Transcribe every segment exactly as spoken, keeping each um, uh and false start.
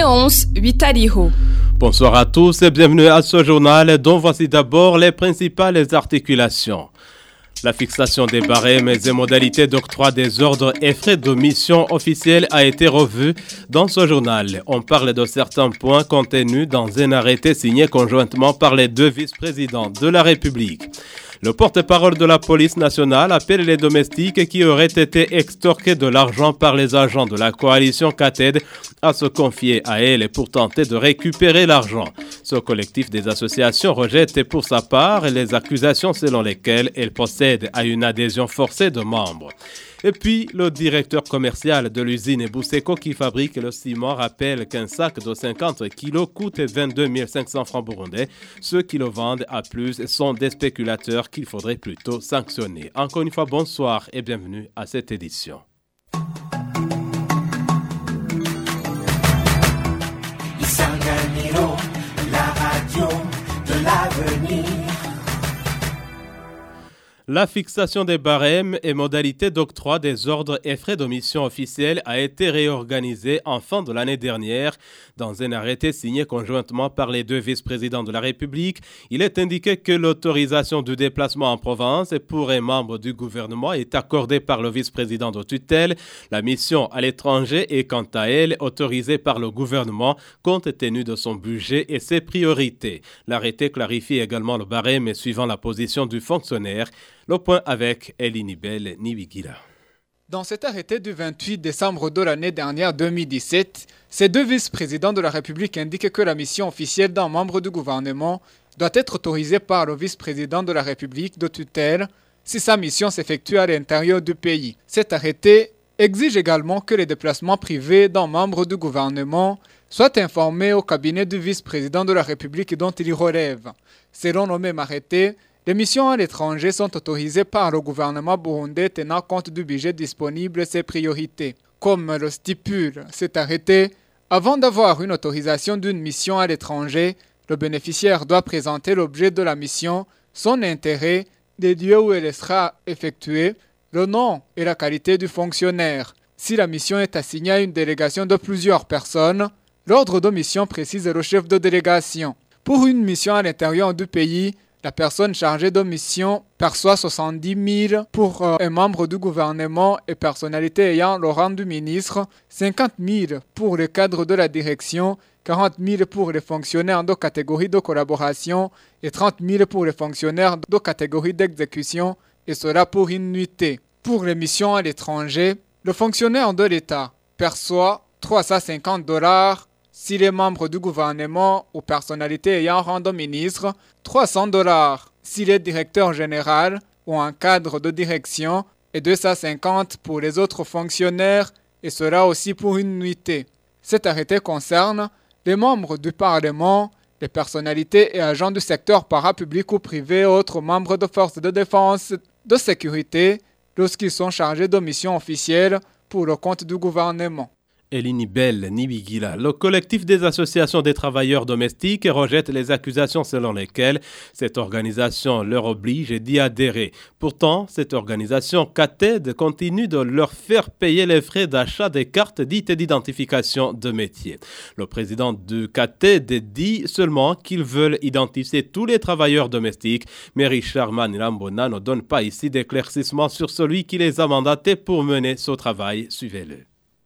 Léonce Vitaliho. Bonsoir à tous et bienvenue à ce journal dont voici d'abord les principales articulations. La fixation des barèmes et modalités d'octroi des ordres et frais de mission officielle a été revue dans ce journal. On parle de certains points contenus dans un arrêté signé conjointement par les deux vice-présidents de la République. Le porte-parole de la police nationale appelle les domestiques qui auraient été extorqués de l'argent par les agents de la coalition C A T E D à se confier à elle pour tenter de récupérer l'argent. Ce collectif des associations rejette pour sa part les accusations selon lesquelles elle procède à une adhésion forcée de membres. Et puis, le directeur commercial de l'usine Bousseko qui fabrique le ciment rappelle qu'un sac de cinquante kilos coûte vingt-deux mille cinq cents francs burundais. Ceux qui le vendent à plus sont des spéculateurs qu'il faudrait plutôt sanctionner. Encore une fois, bonsoir et bienvenue à cette édition. Isanganiro, la radio de l'avenir. La fixation des barèmes et modalités d'octroi des ordres et frais de mission officielle a été réorganisée en fin de l'année dernière. Dans un arrêté signé conjointement par les deux vice-présidents de la République, il est indiqué que l'autorisation du déplacement en province pour un membre du gouvernement est accordée par le vice-président de tutelle. La mission à l'étranger est quant à elle autorisée par le gouvernement compte tenu de son budget et ses priorités. L'arrêté clarifie également le barème suivant la position du fonctionnaire. Le point avec Elinibel Niwigila. Dans cet arrêté du vingt-huit décembre de l'année dernière deux mille dix-sept, ces deux vice-présidents de la République indiquent que la mission officielle d'un membre du gouvernement doit être autorisée par le vice-président de la République de tutelle si sa mission s'effectue à l'intérieur du pays. Cet arrêté exige également que les déplacements privés d'un membre du gouvernement soient informés au cabinet du vice-président de la République dont il relève. Selon le même arrêté, les missions à l'étranger sont autorisées par le gouvernement burundais tenant compte du budget disponible et ses priorités. Comme le stipule cet arrêté, avant d'avoir une autorisation d'une mission à l'étranger, le bénéficiaire doit présenter l'objet de la mission, son intérêt, les lieux où elle sera effectuée, le nom et la qualité du fonctionnaire. Si la mission est assignée à une délégation de plusieurs personnes, l'ordre de mission précise le chef de délégation. Pour une mission à l'intérieur du pays, la personne chargée de mission perçoit soixante-dix mille pour euh, un membre du gouvernement et personnalité ayant le rang du ministre, cinquante mille pour le cadre de la direction, quarante mille pour les fonctionnaires de catégorie de collaboration et trente mille pour les fonctionnaires de catégorie d'exécution, et cela pour une nuitée. Pour les missions à l'étranger, le fonctionnaire de l'État perçoit trois cent cinquante dollars si les membres du gouvernement ou personnalités ayant rang de ministre, trois cents dollars si les directeurs généraux ou un cadre de direction et deux cent cinquante pour les autres fonctionnaires et cela aussi pour une nuitée. Cet arrêté concerne les membres du Parlement, les personnalités et agents du secteur parapublic ou privé et autres membres de forces de défense, de sécurité lorsqu'ils sont chargés de missions officielles pour le compte du gouvernement. Elinibel Niwigila. Le collectif des associations des travailleurs domestiques rejette les accusations selon lesquelles cette organisation leur oblige d'y adhérer. Pourtant, cette organisation C A T E D continue de leur faire payer les frais d'achat des cartes dites d'identification de métier. Le président du C A T E D dit seulement qu'ils veulent identifier tous les travailleurs domestiques, mais Richard Manilambona ne donne pas ici d'éclaircissement sur celui qui les a mandatés pour mener ce travail. Suivez-le.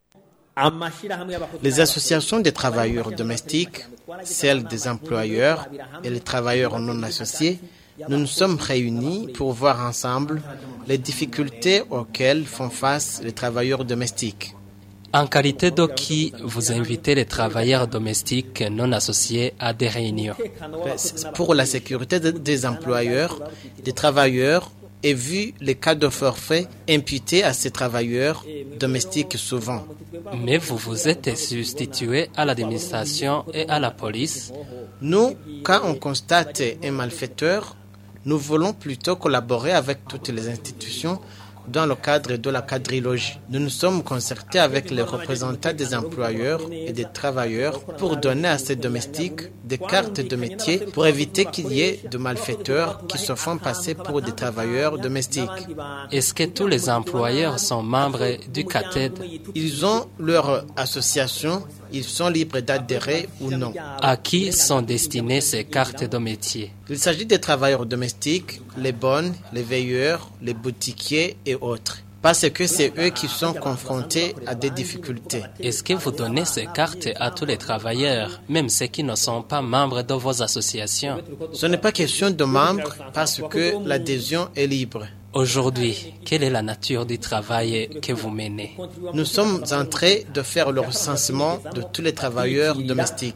Les associations des travailleurs domestiques, celles des employeurs et les travailleurs non associés, nous nous sommes réunis pour voir ensemble les difficultés auxquelles font face les travailleurs domestiques. En qualité de qui vous invitez les travailleurs domestiques non associés à des réunions? Pour la sécurité des employeurs, des travailleurs, et vu les cas de forfait imputés à ces travailleurs domestiques souvent. Mais vous vous êtes substitué à l'administration et à la police. Nous, quand on constate un malfaiteur, nous voulons plutôt collaborer avec toutes les institutions dans le cadre de la quadrilogie. Nous nous sommes concertés avec les représentants des employeurs et des travailleurs pour donner à ces domestiques des cartes de métier pour éviter qu'il y ait de malfaiteurs qui se font passer pour des travailleurs domestiques. Est-ce que tous les employeurs sont membres du C A T E D? Ils ont leur association, ils sont libres d'adhérer ou non. À qui sont destinées ces cartes de métier? Il s'agit des travailleurs domestiques, les bonnes, les veilleurs, les boutiquiers et autres. Parce que c'est eux qui sont confrontés à des difficultés. Est-ce que vous donnez ces cartes à tous les travailleurs, même ceux qui ne sont pas membres de vos associations? Ce n'est pas question de membres parce que l'adhésion est libre. Aujourd'hui, quelle est la nature du travail que vous menez? Nous sommes en train de faire le recensement de tous les travailleurs domestiques.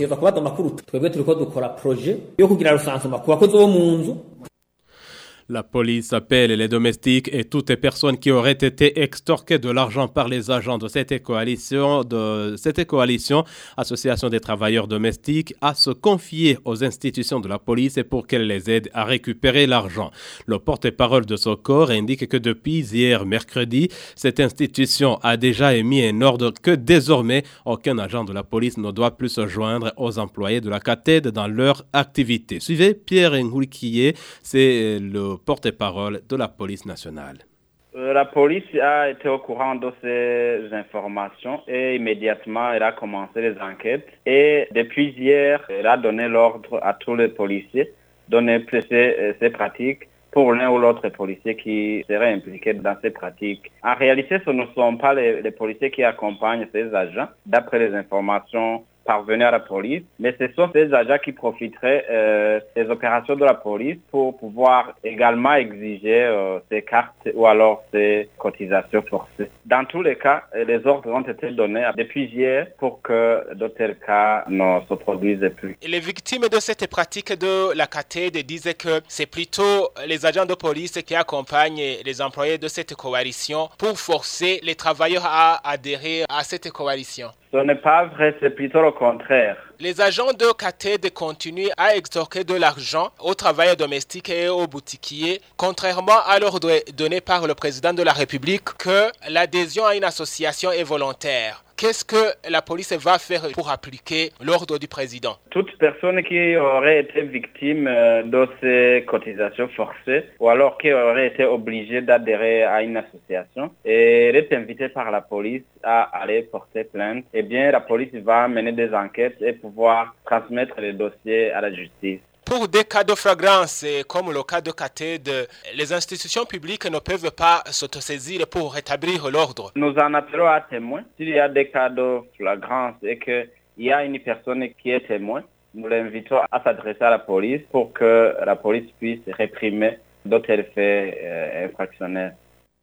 La police appelle les domestiques et toutes les personnes qui auraient été extorquées de l'argent par les agents de cette coalition, de cette coalition, Association des travailleurs domestiques, à se confier aux institutions de la police pour qu'elles les aident à récupérer l'argent. Le porte-parole de ce corps indique que depuis hier mercredi, cette institution a déjà émis un ordre que désormais, aucun agent de la police ne doit plus se joindre aux employés de la C A T E D dans leur activité. Suivez Pierre Ngoulikié, c'est le porte-parole de la police nationale. La police a été au courant de ces informations et immédiatement elle a commencé les enquêtes. Et depuis hier, elle a donné l'ordre à tous les policiers de ne plus ces, ces pratiques pour l'un ou l'autre policier qui serait impliqué dans ces pratiques. En réalité, ce ne sont pas les, les policiers qui accompagnent ces agents, d'après les informations parvenir à la police, mais ce sont ces agents qui profiteraient euh, des opérations de la police pour pouvoir également exiger euh, ces cartes ou alors ces cotisations forcées. Dans tous les cas, les ordres ont été donnés depuis hier pour que d'autres cas ne se produisent plus. Les victimes de cette pratique de la C A T E D disaient que c'est plutôt les agents de police qui accompagnent les employés de cette coalition pour forcer les travailleurs à adhérer à cette coalition. Ce n'est pas vrai, c'est plutôt le contraire. Les agents de C A T E D continuent à extorquer de l'argent aux travailleurs domestiques et aux boutiquiers, contrairement à l'ordre donné par le président de la République que l'adhésion à une association est volontaire. Qu'est-ce que la police va faire pour appliquer l'ordre du président? Toute personne qui aurait été victime de ces cotisations forcées ou alors qui aurait été obligée d'adhérer à une association et elle est invitée par la police à aller porter plainte, eh bien la police va mener des enquêtes et pouvoir transmettre les dossiers à la justice. Pour des cas de flagrance, comme le cas de C A T E D, les institutions publiques ne peuvent pas s'autosaisir pour rétablir l'ordre. Nous en appelons à témoins. S'il y a des cas de flagrance et qu'il y a une personne qui est témoin, nous l'invitons à s'adresser à la police pour que la police puisse réprimer d'autres faits euh, infractionnels.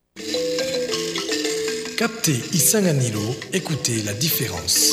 Captez Isanganilo, écoutez la différence.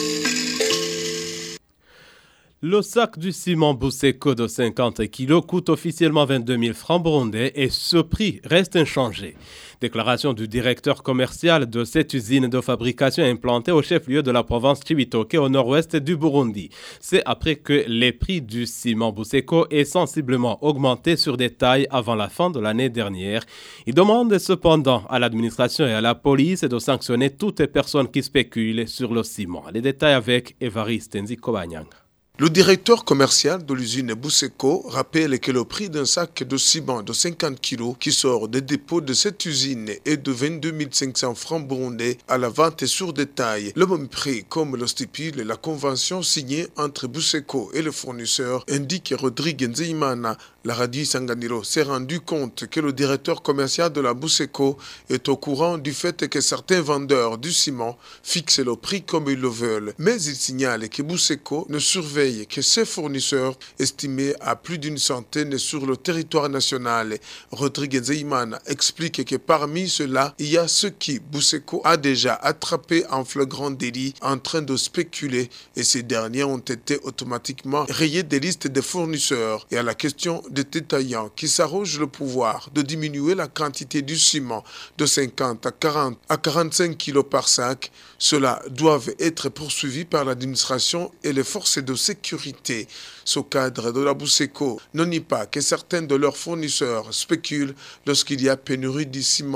Le sac du ciment Buseko de cinquante kilos coûte officiellement vingt-deux mille francs burundais et ce prix reste inchangé. Déclaration du directeur commercial de cette usine de fabrication implantée au chef-lieu de la province Cibitoke au nord-ouest du Burundi. C'est après que les prix du ciment Buseko aient sensiblement augmenté sur des tailles avant la fin de l'année dernière. Il demande cependant à l'administration et à la police de sanctionner toutes les personnes qui spéculent sur le ciment. Les détails avec Évariste Nzikobanyang. Le directeur commercial de l'usine Buseko rappelle que le prix d'un sac de ciment de cinquante kilos qui sort des dépôts de cette usine est de vingt-deux mille cinq cents francs burundais à la vente sur détail. Le même prix, comme le stipule la convention signée entre Buseko et le fournisseur, indique Rodrigue Nzeimana. La radio Isanganilo s'est rendu compte que le directeur commercial de la Buseko est au courant du fait que certains vendeurs du ciment fixent le prix comme ils le veulent. Mais il signale que Buseko ne surveille que ses fournisseurs, estimés à plus d'une centaine sur le territoire national. Rodrigue Nzeimana explique que parmi ceux-là, il y a ceux qui Buseko a déjà attrapés en flagrant délit en train de spéculer et ces derniers ont été automatiquement rayés des listes des fournisseurs. Et à la question des détaillants qui s'arrogent le pouvoir de diminuer la quantité du ciment de cinquante à quarante à quarante-cinq kilos par sac, ceux-là doivent être poursuivis par l'administration et les forces de sécurité. Ce cadre de la Buseko ne nie pas que certains de leurs fournisseurs spéculent lorsqu'il y a pénurie de ciment.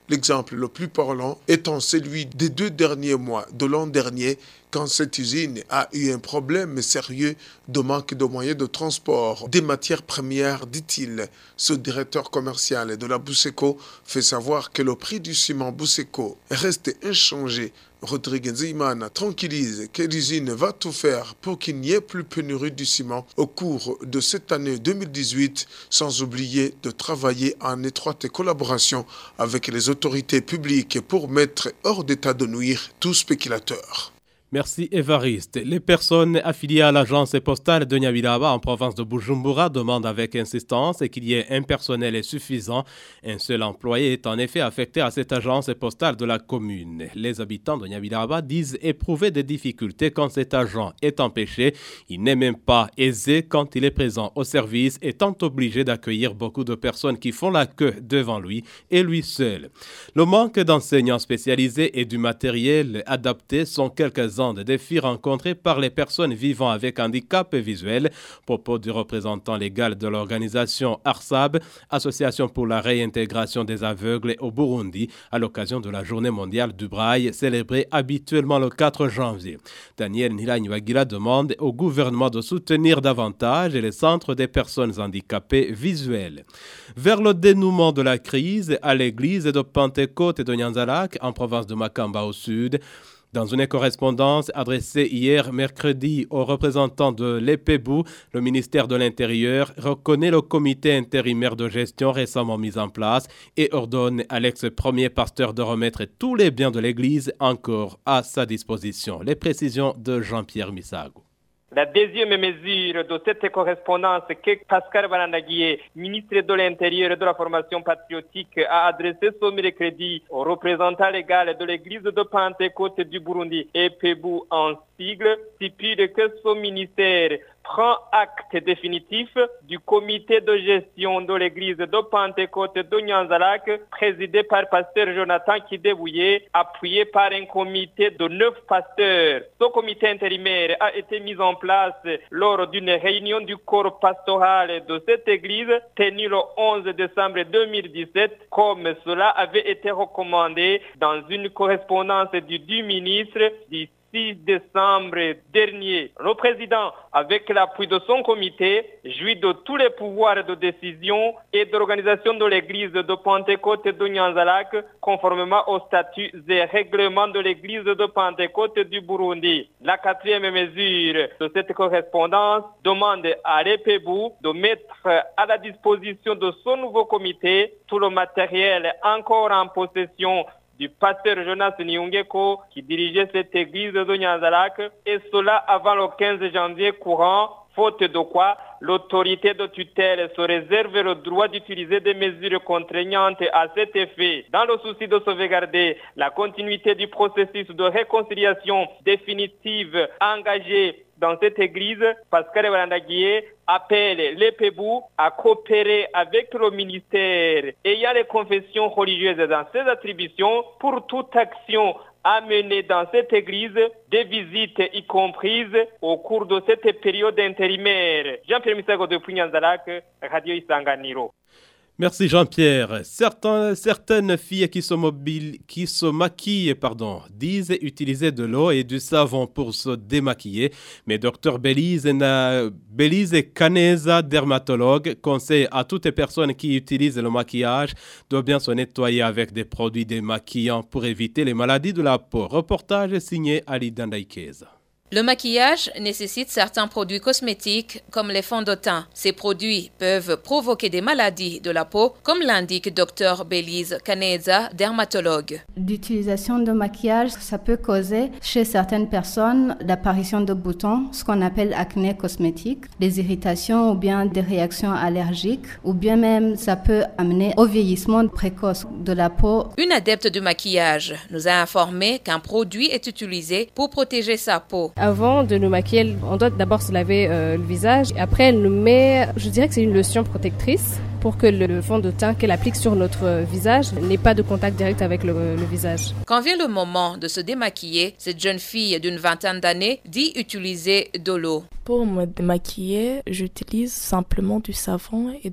L'exemple le plus parlant étant celui des deux derniers mois de l'an dernier, quand cette usine a eu un problème sérieux de manque de moyens de transport des matières premières, dit-il. Ce directeur commercial de la Buseco fait savoir que le prix du ciment Buseco reste inchangé. Rodrigue Nzimana tranquillise que l'usine va tout faire pour qu'il n'y ait plus pénurie du ciment au cours de cette année deux mille dix-huit, sans oublier de travailler en étroite collaboration avec les autorités publiques pour mettre hors d'état de nuire tout spéculateur. Merci Évariste. Les personnes affiliées à l'agence postale de Nyabiraba en province de Bujumbura demandent avec insistance qu'il y ait un personnel suffisant. Un seul employé est en effet affecté à cette agence postale de la commune. Les habitants de Nyabiraba disent éprouver des difficultés quand cet agent est empêché. Il n'est même pas aisé quand il est présent au service, étant obligé d'accueillir beaucoup de personnes qui font la queue devant lui et lui seul. Le manque d'enseignants spécialisés et du matériel adapté sont quelques-uns des défis rencontrés par les personnes vivant avec handicap visuel. Propos du représentant légal de l'organisation ARSAB, Association pour la réintégration des aveugles au Burundi, à l'occasion de la Journée mondiale du braille célébrée habituellement le quatre janvier. Daniel Nilanywagira demande au gouvernement de soutenir davantage les centres des personnes handicapées visuelles. Vers le dénouement de la crise, à l'église de Pentecôte de Nyanzalak, en province de Makamba au sud, dans une correspondance adressée hier mercredi aux représentants de l'E P B U, le ministère de l'Intérieur reconnaît le comité intérimaire de gestion récemment mis en place et ordonne à l'ex-premier pasteur de remettre tous les biens de l'Église encore à sa disposition. Les précisions de Jean-Pierre Misago. La deuxième mesure de cette correspondance que Pascal Barandaguié, ministre de l'Intérieur et de la Formation patriotique, a adressée ce mercredi au représentant légal de l'église de Pentecôte du Burundi, E P B U en sigle, stipule que ce ministère prend acte définitif du comité de gestion de l'église de Pentecôte de Nyanzalak, présidé par pasteur Jonathan Kidebouye, appuyé par un comité de neuf pasteurs. Ce comité intérimaire a été mis en place lors d'une réunion du corps pastoral de cette église tenue le onze décembre deux mille dix-sept, comme cela avait été recommandé dans une correspondance du, du ministre du six décembre dernier. Le président, avec l'appui de son comité, jouit de tous les pouvoirs de décision et d'organisation de l'église de Pentecôte de Nyanzalak, conformément aux statuts et règlements de l'église de Pentecôte du Burundi. La quatrième mesure de cette correspondance demande à l'E P B U de mettre à la disposition de son nouveau comité tout le matériel encore en possession du pasteur Jonas Niungeko qui dirigeait cette église de Nyanzalak, et cela avant le quinze janvier courant, faute de quoi l'autorité de tutelle se réserve le droit d'utiliser des mesures contraignantes à cet effet. Dans le souci de sauvegarder la continuité du processus de réconciliation définitive engagé dans cette église, Pascal Barandaguié appelle l'E P B U à coopérer avec le ministère ayant les confessions religieuses dans ses attributions pour toute action à mener dans cette église, des visites y comprises au cours de cette période intérimaire. Jean-Pierre Misago de Nyanzalak, Radio Isanganiro. Merci Jean-Pierre. Certains, certaines filles qui se, mobile, qui se maquillent pardon, disent utiliser de l'eau et du savon pour se démaquiller. Mais Dr Belize, Belize Caneza, dermatologue, conseille à toutes les personnes qui utilisent le maquillage de bien se nettoyer avec des produits démaquillants pour éviter les maladies de la peau. Reportage signé Ali Dandaikeza. Le maquillage nécessite certains produits cosmétiques comme les fonds de teint. Ces produits peuvent provoquer des maladies de la peau, comme l'indique Dr Belize Caneza, dermatologue. L'utilisation de maquillage, ça peut causer chez certaines personnes l'apparition de boutons, ce qu'on appelle acné cosmétique, des irritations ou bien des réactions allergiques, ou bien même ça peut amener au vieillissement précoce de la peau. Une adepte du maquillage nous a informé qu'un produit est utilisé pour protéger sa peau. Avant de nous maquiller, on doit d'abord se laver euh, le visage. Et après, elle nous met, je dirais que c'est une lotion protectrice pour que le, le fond de teint qu'elle applique sur notre visage n'ait pas de contact direct avec le, le visage. Quand vient le moment de se démaquiller, cette jeune fille d'une vingtaine d'années dit utiliser de l'eau. Pour me démaquiller, j'utilise simplement du savon et de l'eau.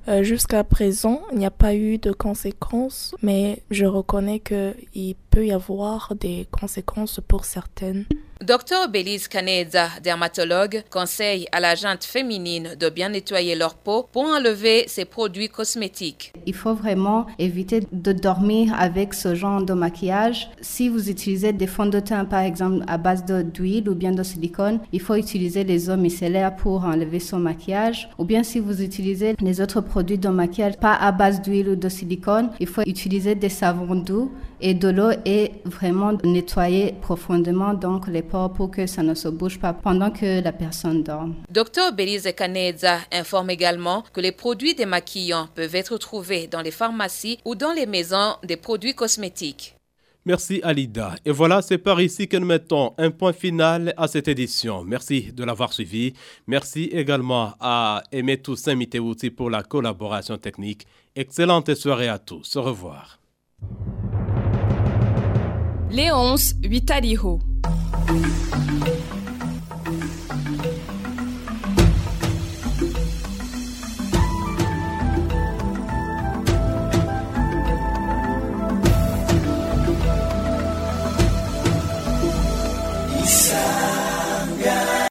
Euh, jusqu'à présent, il n'y a pas eu de conséquences, mais je reconnais qu'il peut y avoir des conséquences pour certaines. Docteur Bélise Caneza, dermatologue, conseille à la gente féminine de bien nettoyer leur peau pour enlever ces produits cosmétiques. Il faut vraiment éviter de dormir avec ce genre de maquillage. Si vous utilisez des fonds de teint, par exemple, à base de, d'huile ou bien de silicone, il faut utiliser les eaux micellaires pour enlever son maquillage. Ou bien si vous utilisez les autres produits de maquillage, pas à base d'huile ou de silicone, il faut utiliser des savons doux et de l'eau et vraiment nettoyer profondément donc les pores pour que ça ne se bouge pas pendant que la personne dort. Docteur Bélise Caneza informe également que les produits démaquillants peuvent être trouvés dans les pharmacies ou dans les maisons des produits cosmétiques. Merci Alida. Et voilà, c'est par ici que nous mettons un point final à cette édition. Merci de l'avoir suivi. Merci également à Aimé Toussaint Mitewuti pour la collaboration technique. Excellente soirée à tous. Au revoir. Léonce Vitaliho.